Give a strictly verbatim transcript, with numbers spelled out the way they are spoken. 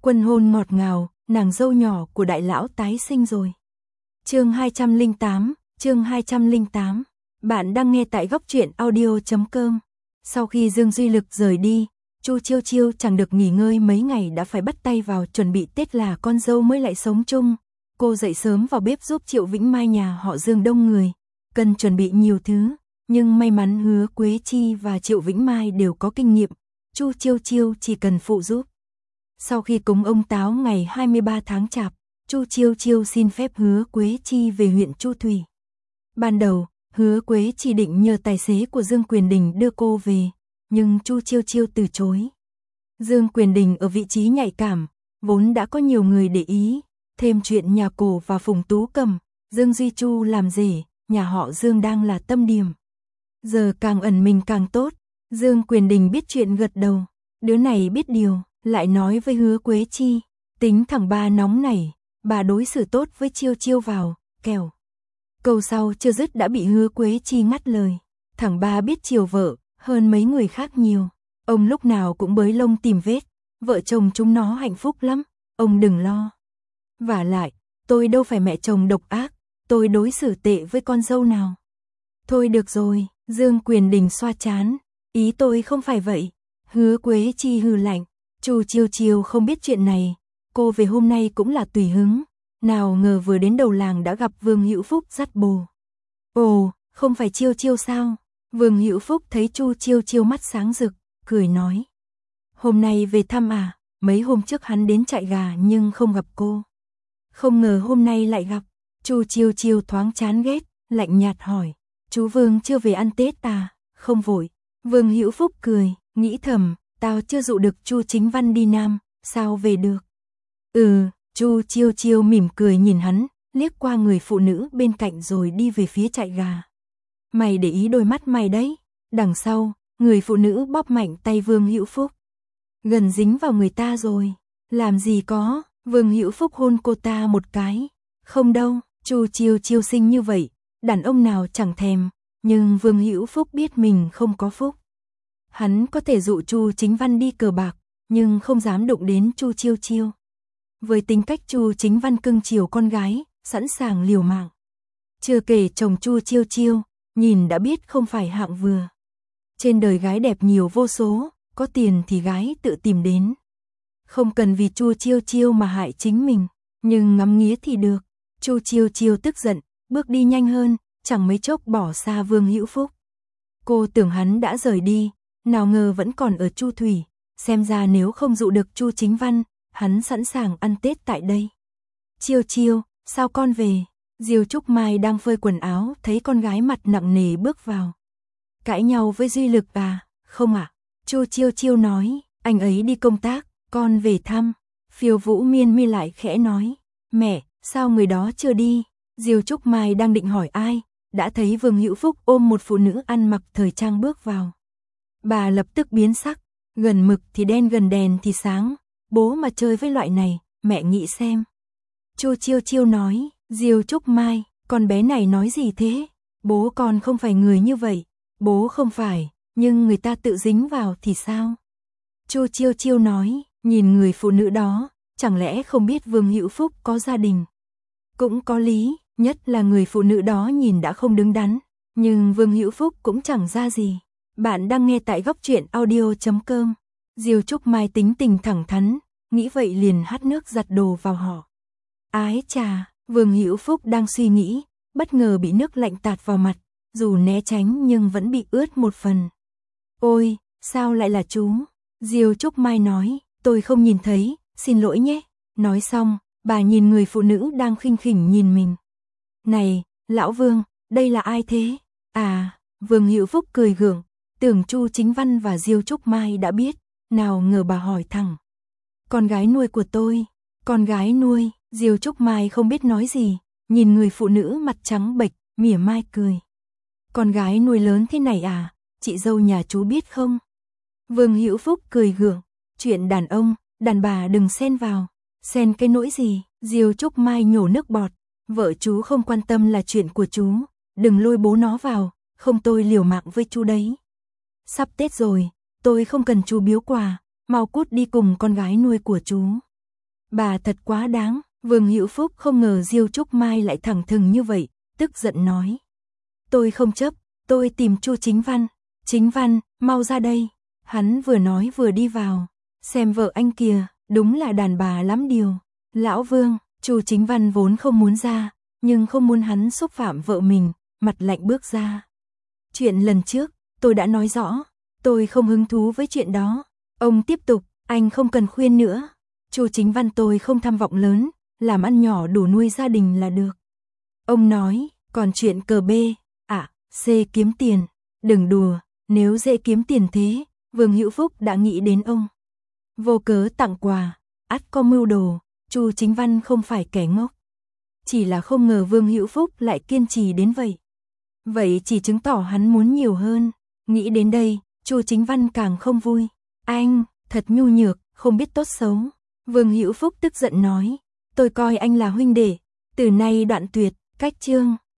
Quân hôn ngọt ngào, nàng dâu nhỏ của đại lão tái sinh rồi. Chương hai trăm lẻ tám, chương hai trăm lẻ tám. Bạn đang nghe tại góc truyện audio chấm com. Sau khi Dương Duy Lực rời đi, Chu Chiêu Chiêu chẳng được nghỉ ngơi mấy ngày đã phải bắt tay vào chuẩn bị Tết là con dâu mới lại sống chung. Cô dậy sớm vào bếp giúp Triệu Vĩnh Mai nhà họ Dương đông người, cần chuẩn bị nhiều thứ, nhưng may mắn Hứa Quế Chi và Triệu Vĩnh Mai đều có kinh nghiệm, Chu Chiêu Chiêu chỉ cần phụ giúp. Sau khi cúng ông Táo ngày hai mươi ba tháng Chạp, Chu Chiêu Chiêu xin phép Hứa Quế Chi về huyện Chu Thủy. Ban đầu, Hứa Quế Chi định nhờ tài xế của Dương Quyền Đình đưa cô về, nhưng Chu Chiêu Chiêu từ chối. Dương Quyền Đình ở vị trí nhạy cảm, vốn đã có nhiều người để ý, thêm chuyện nhà Cổ và Phùng Tú Cầm, Dương Duy Chu làm rể, nhà họ Dương đang là tâm điểm. Giờ càng ẩn mình càng tốt, Dương Quyền Đình biết chuyện gật đầu, đứa này biết điều, lại nói với Hứa Quế Chi, tính thằng ba nóng này, bà đối xử tốt với Chiêu Chiêu vào, kẻo. Câu sau chưa dứt đã bị Hứa Quế Chi ngắt lời, thằng ba biết chiều vợ, hơn mấy người khác nhiều, ông lúc nào cũng bới lông tìm vết, vợ chồng chúng nó hạnh phúc lắm, ông đừng lo. Vả lại, tôi đâu phải mẹ chồng độc ác, tôi đối xử tệ với con dâu nào. Thôi được rồi, Dương Quyền Đình xoa chán, ý tôi không phải vậy. Hứa Quế Chi hừ lạnh, Chu Chiêu Chiêu không biết chuyện này, cô về hôm nay cũng là tùy hứng, nào ngờ vừa đến đầu làng đã gặp Vương Hữu Phúc dắt bồ. Ồ, không phải Chiêu Chiêu sao? Vương Hữu Phúc thấy Chu Chiêu Chiêu mắt sáng rực, cười nói. Hôm nay về thăm à, mấy hôm trước hắn đến trại gà nhưng không gặp cô. Không ngờ hôm nay lại gặp, Chu Chiêu Chiêu thoáng chán ghét, lạnh nhạt hỏi, chú Vương chưa về ăn Tết à, không vội. Vương Hữu Phúc cười, nghĩ thầm, tao chưa dụ được Chu Chính Văn đi Nam, sao về được. Ừ, Chu Chiêu Chiêu mỉm cười nhìn hắn, liếc qua người phụ nữ bên cạnh rồi đi về phía trại gà. Mày để ý đôi mắt mày đấy. Đằng sau, người phụ nữ bóp mạnh tay Vương Hữu Phúc. Gần dính vào người ta rồi. Làm gì có, Vương Hữu Phúc hôn cô ta một cái. Không đâu, Chu Chiêu Chiêu xinh như vậy, đàn ông nào chẳng thèm, nhưng Vương Hữu Phúc biết mình không có phúc. Hắn có thể dụ Chu Chính Văn đi cờ bạc, nhưng không dám đụng đến Chu Chiêu Chiêu. Với tính cách Chu Chính Văn cưng chiều con gái, sẵn sàng liều mạng. Chưa kể chồng Chu Chiêu Chiêu, nhìn đã biết không phải hạng vừa. Trên đời gái đẹp nhiều vô số, có tiền thì gái tự tìm đến. Không cần vì Chu Chiêu Chiêu mà hại chính mình, nhưng ngắm nghía thì được. Chu Chiêu Chiêu tức giận, bước đi nhanh hơn, chẳng mấy chốc bỏ xa Vương Hữu Phúc. Cô tưởng hắn đã rời đi, nào ngờ vẫn còn ở Chu Thủy, xem ra nếu không dụ được Chu Chính Văn, hắn sẵn sàng ăn Tết tại đây. Chiêu Chiêu, sao con về? Diêu Trúc Mai đang phơi quần áo, thấy con gái mặt nặng nề bước vào. Cãi nhau với Duy Lực à? Không ạ. À? Chu Chiêu Chiêu nói, anh ấy đi công tác, con về thăm. Phiêu Vũ Miên Mi lại khẽ nói, mẹ, sao người đó chưa đi? Diêu Trúc Mai đang định hỏi ai, đã thấy Vương Hữu Phúc ôm một phụ nữ ăn mặc thời trang bước vào. Bà lập tức biến sắc, gần mực thì đen gần đèn thì sáng, bố mà chơi với loại này, mẹ nghĩ xem. Chu Chiêu Chiêu nói, Diêu Trúc Mai, con bé này nói gì thế? Bố con không phải người như vậy, bố không phải, nhưng người ta tự dính vào thì sao? Chu Chiêu Chiêu nói, nhìn người phụ nữ đó, chẳng lẽ không biết Vương Hữu Phúc có gia đình? Cũng có lý, nhất là người phụ nữ đó nhìn đã không đứng đắn, nhưng Vương Hữu Phúc cũng chẳng ra gì. Bạn đang nghe tại góc truyện audio chấm com. Diêu Trúc Mai tính tình thẳng thắn, nghĩ vậy liền hắt nước giặt đồ vào họ. Ái chà, Vương Hữu Phúc đang suy nghĩ, bất ngờ bị nước lạnh tạt vào mặt, dù né tránh nhưng vẫn bị ướt một phần. Ôi, sao lại là chú? Diêu Trúc Mai nói, tôi không nhìn thấy, xin lỗi nhé. Nói xong, bà nhìn người phụ nữ đang khinh khỉnh nhìn mình. Này, lão Vương, đây là ai thế? À, Vương Hữu Phúc cười gượng, tưởng Chu Chính Văn và Diêu Trúc Mai đã biết, nào ngờ bà hỏi thẳng. Con gái nuôi của tôi, con gái nuôi, Diêu Trúc Mai không biết nói gì, nhìn người phụ nữ mặt trắng bệch, mỉa mai cười. Con gái nuôi lớn thế này à, chị dâu nhà chú biết không? Vương Hữu Phúc cười gượng, chuyện đàn ông, đàn bà đừng xen vào, xen cái nỗi gì? Diêu Trúc Mai nhổ nước bọt, vợ chú không quan tâm là chuyện của chú, đừng lôi bố nó vào, không tôi liều mạng với chú đấy. Sắp Tết rồi, tôi không cần chú biếu quà, mau cút đi cùng con gái nuôi của chú. Bà thật quá đáng. Vương Hữu Phúc không ngờ Diêu Trúc Mai lại thẳng thừng như vậy, tức giận nói. Tôi không chấp, tôi tìm Chu Chính Văn. Chính Văn, mau ra đây. Hắn vừa nói vừa đi vào. Xem vợ anh kìa, đúng là đàn bà lắm điều. Lão Vương, Chu Chính Văn vốn không muốn ra, nhưng không muốn hắn xúc phạm vợ mình, mặt lạnh bước ra. Chuyện lần trước, tôi đã nói rõ, tôi không hứng thú với chuyện đó. Ông tiếp tục, anh không cần khuyên nữa. Chu Chính Văn tôi không tham vọng lớn, làm ăn nhỏ đủ nuôi gia đình là được. Ông nói, còn chuyện cờ B, à, C kiếm tiền, đừng đùa, nếu dễ kiếm tiền thế, Vương Hữu Phúc đã nghĩ đến ông. Vô cớ tặng quà, ắt có mưu đồ, Chu Chính Văn không phải kẻ ngốc. Chỉ là không ngờ Vương Hữu Phúc lại kiên trì đến vậy. Vậy chỉ chứng tỏ hắn muốn nhiều hơn. Nghĩ đến đây, Chu Chính Văn càng không vui. Anh, thật nhu nhược, không biết tốt xấu. Vương Hữu Phúc tức giận nói, tôi coi anh là huynh đệ, từ nay đoạn tuyệt, cách chương.